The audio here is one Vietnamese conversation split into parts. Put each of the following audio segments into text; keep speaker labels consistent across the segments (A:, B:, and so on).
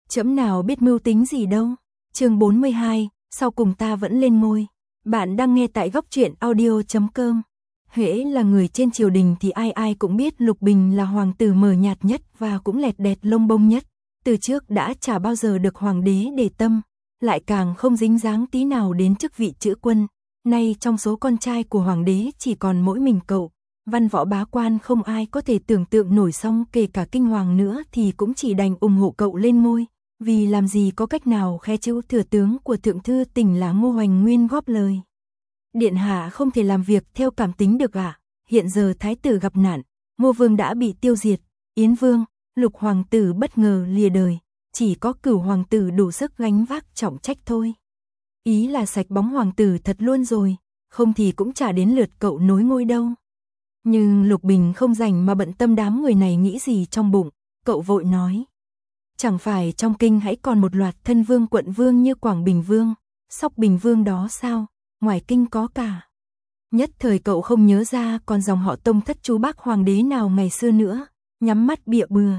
A: Trẫm nào biết mưu tính gì đâu. Chương 42, sau cùng ta vẫn lên ngôi. Bạn đang nghe tại góc truyện audio.com. Hễ là người trên triều đình thì ai ai cũng biết Lục Bình là hoàng tử mờ nhạt nhất và cũng lẹt đẹt lông bông nhất. Từ trước đã chả bao giờ được hoàng đế để tâm, lại càng không dính dáng tí nào đến chức vị chữ quân. Nay trong số con trai của hoàng đế chỉ còn mỗi mình cậu, văn võ bá quan không ai có thể tưởng tượng nổi, xong kể cả kinh hoàng nữa thì cũng chỉ đành ủng hộ cậu lên ngôi. Vì làm gì có cách nào khe chữ thừa tướng của thượng thư tỉnh là Ngô Hoành Nguyên góp lời. Điện hạ không thể làm việc theo cảm tính được ạ. Hiện giờ thái tử gặp nạn, Ngô Vương đã bị tiêu diệt, Yến Vương, Lục hoàng tử bất ngờ lìa đời, chỉ có Cửu hoàng tử đủ sức gánh vác trọng trách thôi. Ý là sạch bóng hoàng tử thật luôn rồi, không thì cũng chả đến lượt cậu nối ngôi đâu. Nhưng Lục Bình không rảnh mà bận tâm đám người này nghĩ gì trong bụng, cậu vội nói. Chẳng phải trong kinh hãy còn một loạt thân vương quận vương như Quảng Bình Vương, Sóc Bình Vương đó sao, ngoài kinh có cả. Nhất thời cậu không nhớ ra còn dòng họ tông thất chú bác hoàng đế nào ngày xưa nữa, nhắm mắt bịa bừa.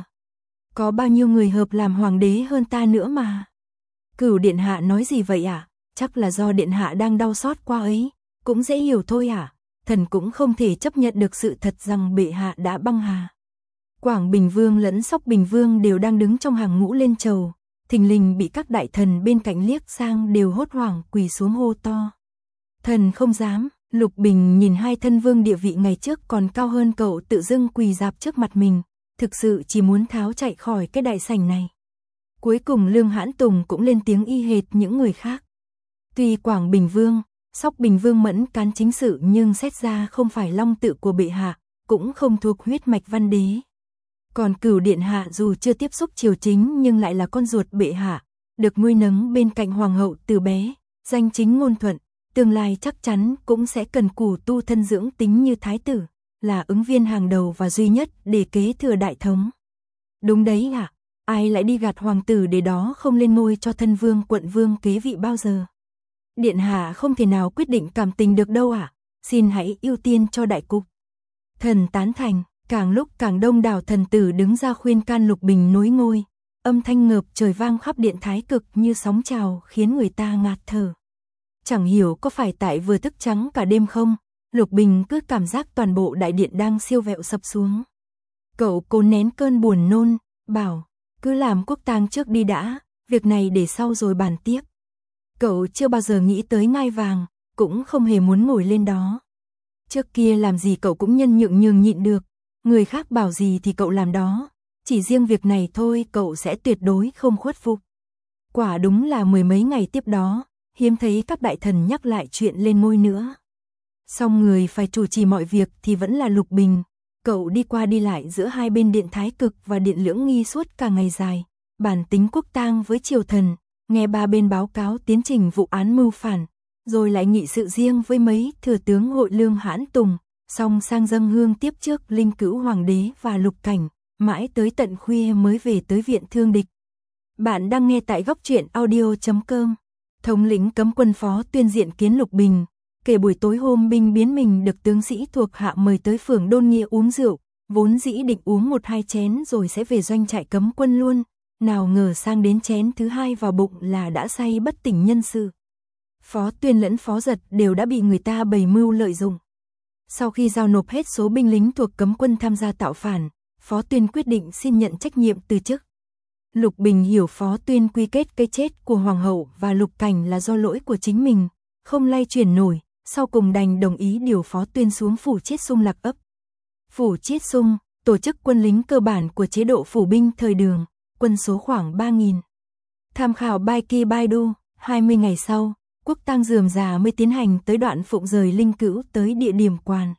A: Có bao nhiêu người hợp làm hoàng đế hơn ta nữa mà. Cửu điện hạ nói gì vậy ạ? Chắc là do điện hạ đang đau xót qua ấy, cũng dễ hiểu thôi ạ. Thần cũng không thể chấp nhận được sự thật rằng bệ hạ đã băng hà. Quảng Bình Vương lẫn Sóc Bình Vương đều đang đứng trong hàng ngũ lên chầu, thình lình bị các đại thần bên cạnh liếc sang đều hốt hoảng quỳ xuống hô to. Thần không dám. Lục Bình nhìn hai thân vương địa vị ngày trước còn cao hơn cậu tự dưng quỳ rạp trước mặt mình, thực sự chỉ muốn tháo chạy khỏi cái đại sảnh này. Cuối cùng Lương Hãn Tùng cũng lên tiếng y hệt những người khác. Tuy Quảng Bình Vương, Sóc Bình Vương mẫn cán chính sự nhưng xét ra không phải long tự của bệ hạ, cũng không thuộc huyết mạch văn đế. Còn Cửu điện hạ dù chưa tiếp xúc triều chính nhưng lại là con ruột bệ hạ, được nuôi nấng bên cạnh hoàng hậu từ bé, danh chính ngôn thuận, tương lai chắc chắn cũng sẽ cần cù tu thân dưỡng tính như thái tử, là ứng viên hàng đầu và duy nhất để kế thừa đại thống. Đúng đấy ạ, ai lại đi gạt hoàng tử để đó không lên ngôi cho thân vương quận vương kế vị bao giờ. Điện hạ không thể nào quyết định cảm tình được đâu ạ, xin hãy ưu tiên cho đại cục. Thần tán thành. Càng lúc càng đông đảo thần tử đứng ra khuyên can Lục Bình nối ngôi, âm thanh ngợp trời vang khắp điện thái cực như sóng trào khiến người ta ngạt thở. Chẳng hiểu có phải tại vừa thức trắng cả đêm không, Lục Bình cứ cảm giác toàn bộ đại điện đang siêu vẹo sập xuống. Cậu cố nén cơn buồn nôn, bảo, cứ làm quốc tang trước đi đã, việc này để sau rồi bàn tiếp. Cậu chưa bao giờ nghĩ tới ngai vàng, cũng không hề muốn ngồi lên đó. Trước kia làm gì cậu cũng nhân nhượng nhường nhịn được. Người khác bảo gì thì cậu làm đó, chỉ riêng việc này thôi cậu sẽ tuyệt đối không khuất phục. Quả đúng là mười mấy ngày tiếp đó, hiếm thấy các đại thần nhắc lại chuyện lên ngôi nữa. Song người phải chủ trì mọi việc thì vẫn là Lục Bình, cậu đi qua đi lại giữa hai bên điện thái cực và điện lưỡng nghi suốt cả ngày dài, bàn tính quốc tang với triều thần, nghe ba bên báo cáo tiến trình vụ án mưu phản, rồi lại nghị sự riêng với mấy thừa tướng hội Lương Hãn Tùng. Xong sang dâng hương tiếp trước Linh Cữu Hoàng đế và Lục Cảnh, mãi tới tận khuya mới về tới viện thương địch. Bạn đang nghe tại góc truyện audio.com. Thống lĩnh cấm quân Phó Tuyên diện kiến Lục Bình, kể buổi tối hôm binh biến mình được tướng sĩ thuộc hạ mời tới phường Đôn Nghĩa uống rượu, vốn dĩ định uống 1-2 chén rồi sẽ về doanh trại cấm quân luôn, nào ngờ sang đến chén thứ 2 vào bụng là đã say bất tỉnh nhân sự. Phó Tuyên lẫn Phó Giật đều đã bị người ta bày mưu lợi dụng. Sau khi giao nộp hết số binh lính thuộc cấm quân tham gia tạo phản, Phó Tuyên quyết định xin nhận trách nhiệm từ chức. Lục Bình hiểu Phó Tuyên quy kết cái chết của Hoàng hậu và Lục Cảnh là do lỗi của chính mình, không lay chuyển nổi, sau cùng đành đồng ý điều Phó Tuyên xuống phủ Chiết Sung Lạc Ấp. Phủ Chiết Sung, tổ chức quân lính cơ bản của chế độ phủ binh thời Đường, quân số khoảng 3.000. Tham khảo Baiki Baidu, 20 ngày sau, quốc tang rườm rà mới tiến hành tới đoạn phụng rời Linh Cữu tới địa điểm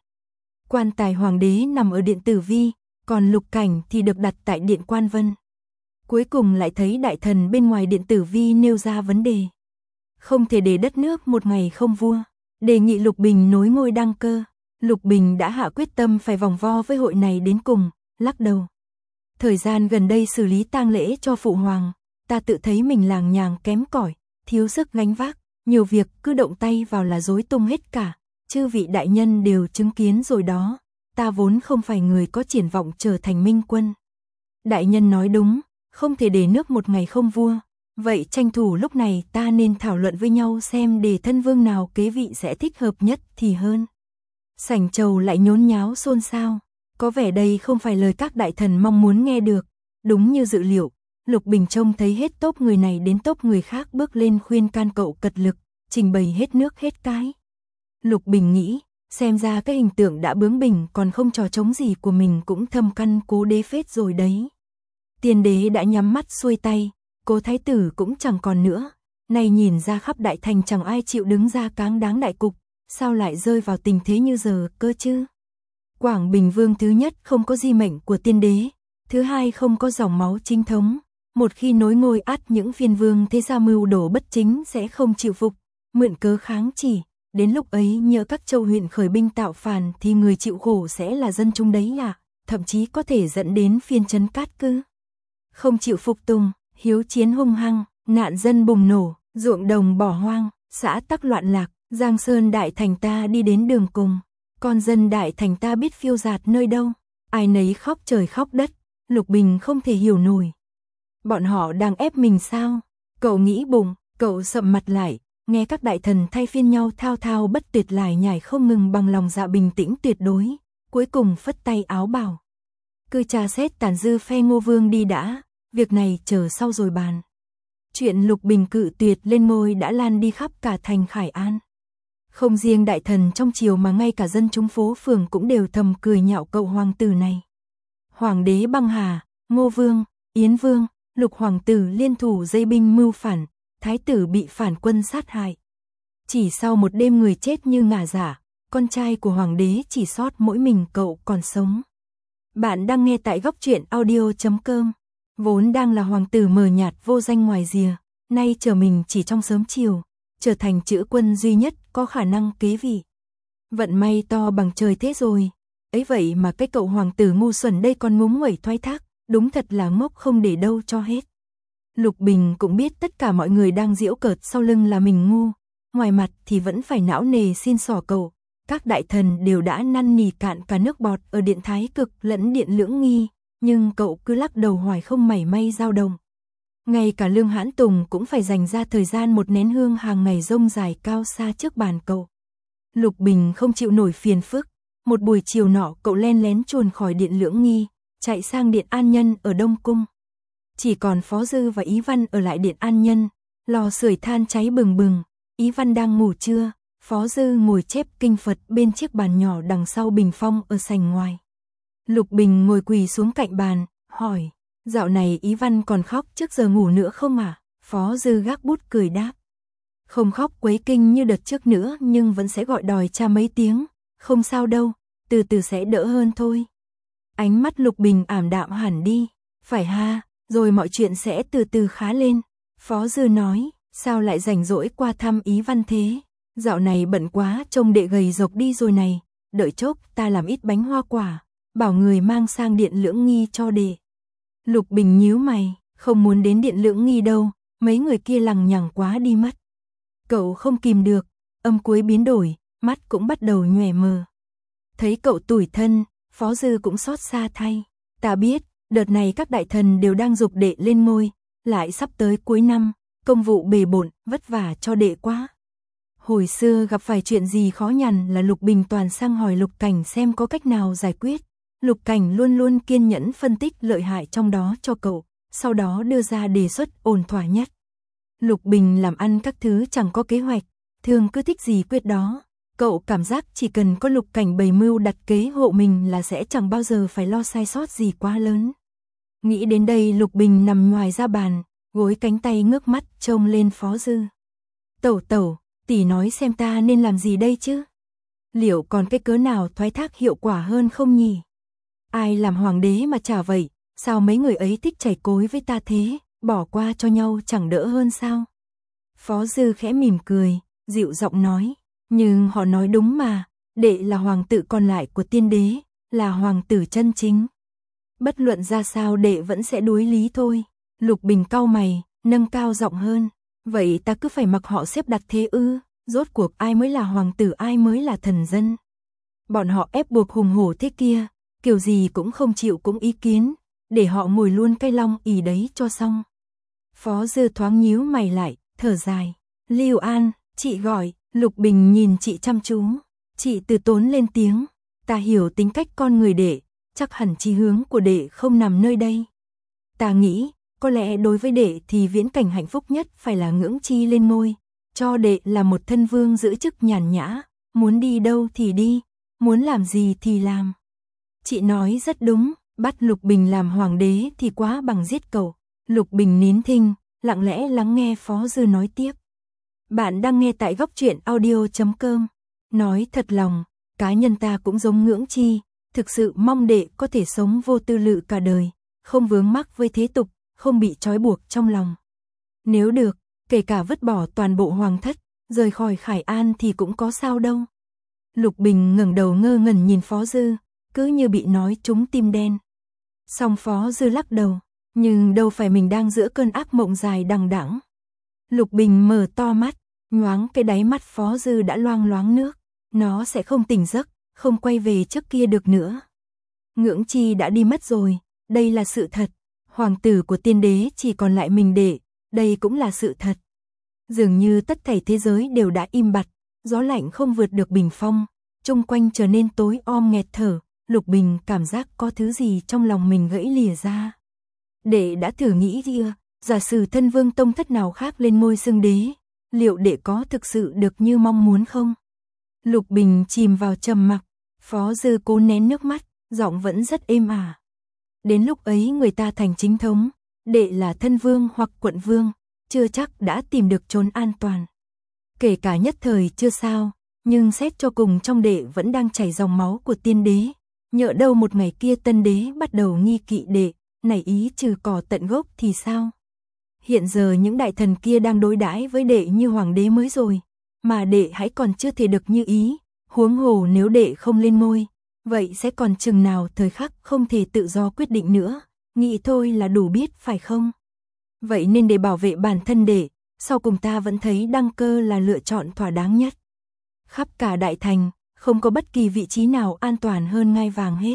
A: quan tài hoàng đế nằm ở điện Tử Vi, còn Lục Cảnh thì được đặt tại điện Quan Vân. Cuối cùng lại thấy đại thần bên ngoài điện Tử Vi nêu ra vấn đề. Không thể để đất nước một ngày không vua, đề nghị Lục Bình nối ngôi đăng cơ. Lục Bình đã hạ quyết tâm phải vòng vo với hội này đến cùng, lắc đầu. Thời gian gần đây xử lý tang lễ cho phụ hoàng, ta tự thấy mình làng nhàng kém cỏi, thiếu sức gánh vác. Nhiều việc cứ động tay vào là rối tung hết cả, chư vị đại nhân đều chứng kiến rồi đó, ta vốn không phải người có triển vọng trở thành minh quân. Đại nhân nói đúng, không thể để nước một ngày không vua. Vậy tranh thủ lúc này ta nên thảo luận với nhau xem để thân vương nào kế vị sẽ thích hợp nhất thì hơn. Sảnh trầu lại nhốn nháo xôn xao, có vẻ đây không phải lời các đại thần mong muốn nghe được. Đúng như dự liệu, Lục Bình trông thấy hết tốp người này đến tốp người khác bước lên khuyên can cậu cật lực, trình bày hết nước hết cái. Lục Bình nghĩ, xem ra cái hình tượng đã bướng bỉnh còn không trò trống gì của mình cũng thâm căn cố đế phết rồi đấy. Tiên đế đã nhắm mắt xuôi tay, Cố thái tử cũng chẳng còn nữa, này nhìn ra khắp đại thành chẳng ai chịu đứng ra cáng đáng đại cục, sao lại rơi vào tình thế như giờ cơ chứ? Quảng Bình Vương thứ nhất không có di mệnh của tiên đế, thứ hai không có dòng máu chính thống, một khi nối ngôi ắt những phiên vương thế gia mưu đồ bất chính sẽ không chịu phục, mượn cớ kháng chỉ, đến lúc ấy nhỡ các châu huyện khởi binh tạo phản thì người chịu khổ sẽ là dân chúng đấy ạ, thậm chí có thể dẫn đến phiên trấn cát cư. Không chịu phục tùng, hiếu chiến hung hăng, nạn dân bùng nổ, ruộng đồng bỏ hoang, xã tắc loạn lạc, Giang Sơn đại thành ta đi đến đường cùng, con dân đại thành ta biết phiêu dạt nơi đâu, ai nấy khóc trời khóc đất, Lục Bình không thể hiểu nổi. Bọn họ đang ép mình sao? Cậu nghĩ bụng, cậu sậm mặt lại, nghe các đại thần thay phiên nhau thao thao bất tuyệt lải nhải không ngừng bằng lòng dạ bình tĩnh tuyệt đối, cuối cùng phất tay áo bảo. Cứ tra xét tàn dư phe Ngô Vương đi đã, việc này chờ sau rồi bàn. Chuyện Lục Bình cự tuyệt lên ngôi đã lan đi khắp cả thành Khải An. Không riêng đại thần trong triều mà ngay cả dân chúng phố phường cũng đều thầm cười nhạo cậu hoàng tử này. Hoàng đế băng hà, Ngô Vương, Yến Vương, Lục hoàng tử liên thủ dây binh mưu phản, thái tử bị phản quân sát hại. Chỉ sau một đêm người chết như ngả giả, con trai của hoàng đế chỉ sót mỗi mình cậu còn sống. Bạn đang nghe tại góc truyện audio.com. Vốn đang là hoàng tử mờ nhạt vô danh ngoài rìa, nay trở mình chỉ trong sớm chiều, trở thành chữ quân duy nhất có khả năng kế vị. Vận may to bằng trời thế rồi, ấy vậy mà cái cậu hoàng tử ngu xuẩn đây còn ngúng nguẩy thoái thác, đúng thật là ngốc không để đâu cho hết. Lục Bình cũng biết tất cả mọi người đang giễu cợt sau lưng là mình ngu, ngoài mặt thì vẫn phải não nề xin xỏ cậu. Các đại thần đều đã năn nỉ cạn cả nước bọt ở điện Thái Cực lẫn điện Lưỡng Nghi, nhưng cậu cứ lắc đầu hoài không mảy may dao động. Ngay cả Lương Hãn Tùng cũng phải dành ra thời gian một nén hương hàng ngày rông dài cao xa trước bàn cậu. Lục Bình không chịu nổi phiền phức, một buổi chiều nọ cậu len lén chuồn khỏi điện Lưỡng Nghi, chạy sang điện An Nhân ở Đông Cung. Chỉ còn Phó Dư và Ý Văn ở lại điện An Nhân, lò sưởi than cháy bừng bừng, Ý Văn đang ngủ trưa. Phó Dư ngồi chép kinh Phật bên chiếc bàn nhỏ đằng sau bình phong ở sảnh ngoài. Lục Bình ngồi quỳ xuống cạnh bàn, hỏi, dạo này Ý Văn còn khóc trước giờ ngủ nữa không à? Phó Dư gác bút cười đáp. Không khóc quấy kinh như đợt trước nữa nhưng vẫn sẽ gọi đòi cha mấy tiếng, không sao đâu, từ từ sẽ đỡ hơn thôi. Ánh mắt Lục Bình ảm đạm hẳn đi, phải ha, rồi mọi chuyện sẽ từ từ khá lên. Phó Dư nói, sao lại rảnh rỗi qua thăm Ý Văn thế? Dạo này bận quá trông đệ gầy rộc đi rồi này, đợi chốc ta làm ít bánh hoa quả, bảo người mang sang điện Lưỡng Nghi cho đệ. Lục Bình nhíu mày, không muốn đến điện Lưỡng Nghi đâu, mấy người kia lằng nhằng quá đi mất. Cậu không kìm được, âm cuối biến đổi, mắt cũng bắt đầu nhòe mờ. Thấy cậu tủi thân, Phó Dư cũng xót xa thay, ta biết, đợt này các đại thần đều đang giục đệ lên ngôi, lại sắp tới cuối năm, công vụ bề bộn, vất vả cho đệ quá. Hồi xưa gặp phải chuyện gì khó nhằn là Lục Bình toàn sang hỏi Lục Cảnh xem có cách nào giải quyết. Lục Cảnh luôn luôn kiên nhẫn phân tích lợi hại trong đó cho cậu, sau đó đưa ra đề xuất ổn thỏa nhất. Lục Bình làm ăn các thứ chẳng có kế hoạch, thường cứ thích gì quyết đó. Cậu cảm giác chỉ cần có Lục Cảnh bày mưu đặt kế hộ mình là sẽ chẳng bao giờ phải lo sai sót gì quá lớn. Nghĩ đến đây Lục Bình nằm ngoài ra bàn, gối cánh tay ngước mắt trông lên Phó Dư. Tẩu, tỷ nói xem ta nên làm gì đây chứ? Liệu còn cái cớ nào thoái thác hiệu quả hơn không nhỉ? Ai làm hoàng đế mà chả vậy, sao mấy người ấy thích chảy cối với ta thế, bỏ qua cho nhau chẳng đỡ hơn sao? Phó Dư khẽ mỉm cười, dịu giọng nói, nhưng họ nói đúng mà, đệ là hoàng tử còn lại của tiên đế, là hoàng tử chân chính. Bất luận ra sao đệ vẫn sẽ đối lý thôi. Lục Bình cau mày, nâng cao giọng hơn. Vậy ta cứ phải mặc họ xếp đặt thế ư? Rốt cuộc ai mới là hoàng tử ai mới là thần dân? Bọn họ ép buộc hùng hổ thế kia, kiểu gì cũng không chịu cũng ý kiến. để họ ngồi luôn cái long ỷ đấy cho xong. Phó Dư thoáng nhíu mày lại, thở dài. Lưu An, chị gọi. Lục Bình nhìn chị chăm chú. Chị từ tốn lên tiếng. Ta hiểu tính cách con người đệ, chắc hẳn chí hướng của đệ không nằm nơi đây. Ta nghĩ, có lẽ đối với đệ thì viễn cảnh hạnh phúc nhất phải là ngưỡng chi lên ngôi. Cho đệ là một thân vương giữ chức nhàn nhã, muốn đi đâu thì đi, muốn làm gì thì làm. Chị nói rất đúng, bắt Lục Bình làm hoàng đế thì quá bằng giết cậu. Lục Bình nín thinh, lặng lẽ lắng nghe Phó Dư nói tiếp. Bạn đang nghe tại góc truyện audio.com. Nói thật lòng, cá nhân ta cũng giống ngưỡng chi, thực sự mong đệ có thể sống vô tư lự cả đời, không vướng mắc với thế tục, không bị trói buộc trong lòng. Nếu được, kể cả vứt bỏ toàn bộ hoàng thất, rời khỏi Khải An thì cũng có sao đâu. Lục Bình ngẩng đầu ngơ ngẩn nhìn Phó Dư, cứ như bị nói trúng tim đen. Song Phó Dư lắc đầu, nhưng đâu phải mình đang giữa cơn ác mộng dài đằng đẵng. Lục Bình mở to mắt, nhoáng cái đáy mắt Phó Dư đã loang loáng nước, nó sẽ không tỉnh giấc, không quay về trước kia được nữa. Ngưỡng chi đã đi mất rồi, đây là sự thật. Hoàng tử của tiên đế chỉ còn lại mình đệ, đây cũng là sự thật. Dường như tất thảy thế giới đều đã im bặt, gió lạnh không vượt được bình phong, chung quanh trở nên tối om nghẹt thở. Lục Bình cảm giác có thứ gì trong lòng mình gãy lìa ra. Đệ đã thử nghĩ chưa, giả sử thân vương tông thất nào khác lên ngôi xưng đế, liệu đệ có thực sự được như mong muốn không? Lục Bình chìm vào trầm mặc, Phó Dư cố nén nước mắt, giọng vẫn rất êm ả. Đến lúc ấy người ta thành chính thống, đệ là thân vương hoặc quận vương, chưa chắc đã tìm được chốn an toàn. Kể cả nhất thời chưa sao, nhưng xét cho cùng trong đệ vẫn đang chảy dòng máu của tiên đế. Nhỡ đâu một ngày kia tân đế bắt đầu nghi kỵ đệ, nảy ý trừ cỏ tận gốc thì sao? Hiện giờ những đại thần kia đang đối đãi với đệ như hoàng đế mới rồi, mà đệ hãy còn chưa thể được như ý, huống hồ nếu đệ không lên ngôi, vậy sẽ còn chừng nào thời khắc không thể tự do quyết định nữa, nghĩ thôi là đủ biết phải không? Vậy nên để bảo vệ bản thân đệ, sau cùng ta vẫn thấy đăng cơ là lựa chọn thỏa đáng nhất. Khắp cả đại thành, không có bất kỳ vị trí nào an toàn hơn ngai vàng hết.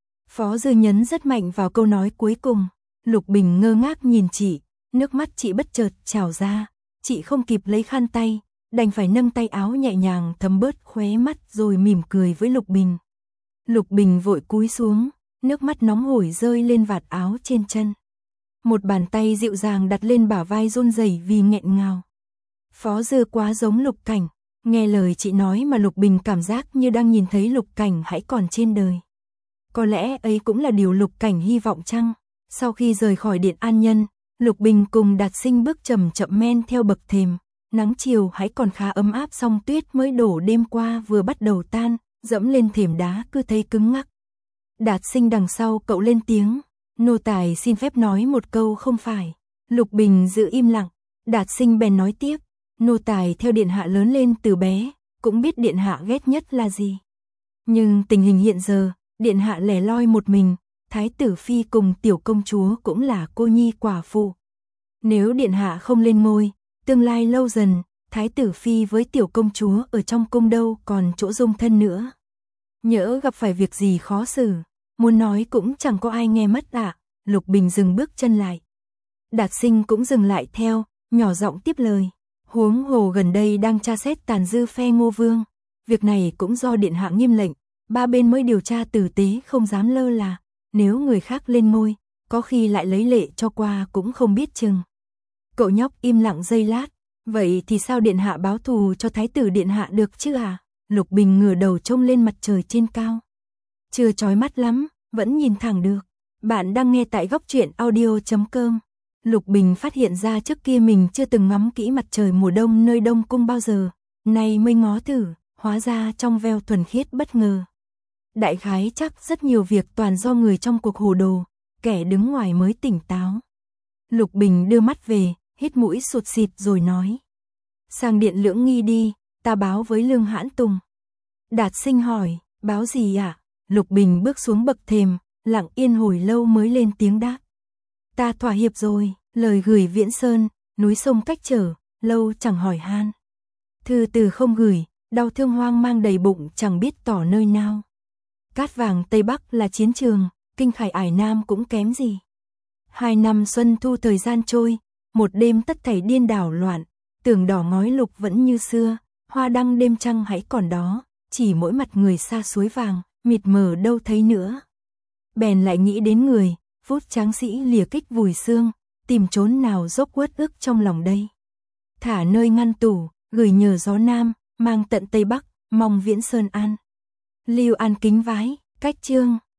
A: Phó Dư nhấn rất mạnh vào câu nói cuối cùng. Lục Bình ngơ ngác nhìn chị, nước mắt chị bất chợt trào ra, chị không kịp lấy khăn tay, đành phải nâng tay áo nhẹ nhàng thấm bớt khóe mắt rồi mỉm cười với Lục Bình. Lục Bình vội cúi xuống, nước mắt nóng hổi rơi lên vạt áo trên chân. Một bàn tay dịu dàng đặt lên bả vai run rẩy vì nghẹn ngào. Phó Dư quá giống Lục Cảnh, nghe lời chị nói mà Lục Bình cảm giác như đang nhìn thấy Lục Cảnh hãy còn trên đời. Có lẽ ấy cũng là điều Lục Cảnh hy vọng chăng? Sau khi rời khỏi Điện An Nhân, Lục Bình cùng Đạt Sinh bước chậm chậm men theo bậc thềm. Nắng chiều hãy còn khá ấm áp, song tuyết mới đổ đêm qua vừa bắt đầu tan, dẫm lên thềm đá cứ thấy cứng ngắc. Đạt Sinh đằng sau cậu lên tiếng, nô tài xin phép nói một câu không phải. Lục Bình giữ im lặng, Đạt Sinh bèn nói tiếp, nô tài theo điện hạ lớn lên từ bé, cũng biết điện hạ ghét nhất là gì. Nhưng tình hình hiện giờ, điện hạ lẻ loi một mình, thái tử phi cùng tiểu công chúa cũng là cô nhi quả phụ. Nếu điện hạ không lên ngôi, tương lai lâu dần, thái tử phi với tiểu công chúa ở trong cung đâu còn chỗ dung thân nữa. Nhỡ gặp phải việc gì khó xử, muốn nói cũng chẳng có ai nghe mất ạ. Lục Bình dừng bước chân lại. Đạt Sinh cũng dừng lại theo, nhỏ giọng tiếp lời. Huống hồ gần đây đang tra xét tàn dư phe Ngô Vương. Việc này cũng do điện hạ nghiêm lệnh, ba bên mới điều tra tử tế, không dám lơ là. Nếu người khác lên ngôi, có khi lại lấy lệ cho qua cũng không biết chừng. Cậu nhóc im lặng giây lát. Vậy thì sao điện hạ báo thù cho thái tử điện hạ được chứ à? Lục Bình ngửa đầu trông lên mặt trời trên cao. Chưa chói mắt lắm, vẫn nhìn thẳng được. Bạn đang nghe tại góc truyện audio.com. Lục Bình phát hiện ra trước kia mình chưa từng ngắm kỹ mặt trời mùa đông nơi Đông Cung bao giờ. Nay mới ngó thử, hóa ra trong veo thuần khiết bất ngờ. Đại khái chắc rất nhiều việc toàn do người trong cuộc hồ đồ, kẻ đứng ngoài mới tỉnh táo. Lục Bình đưa mắt về, hít mũi sụt xịt rồi nói. Sang điện Lưỡng Nghi đi, ta báo với Lương Hãn Tùng. Đạt Sinh hỏi, báo gì ạ? Lục Bình bước xuống bậc thềm, lặng yên hồi lâu mới lên tiếng đáp. Ta thỏa hiệp rồi, lời gửi Viễn Sơn, núi sông cách trở, lâu chẳng hỏi han. Thư từ không gửi, đau thương hoang mang đầy bụng chẳng biết tỏ nơi nào. Cát vàng Tây Bắc là chiến trường, kinh khải ải nam cũng kém gì. 2 năm xuân thu thời gian trôi, một đêm tất thảy điên đảo loạn, tường đỏ ngói lục vẫn như xưa, hoa đăng đêm trăng hãy còn đó, chỉ mỗi mặt người xa suối vàng, mịt mờ đâu thấy nữa. Bèn lại nghĩ đến người, phút tráng sĩ lìa kích vùi xương, tìm trốn nào dốc uất ức trong lòng đây. Thả nơi ngăn tủ, gửi nhờ gió nam, mang tận Tây Bắc, mong viễn sơn an. Lưu An kính vái, cách chương.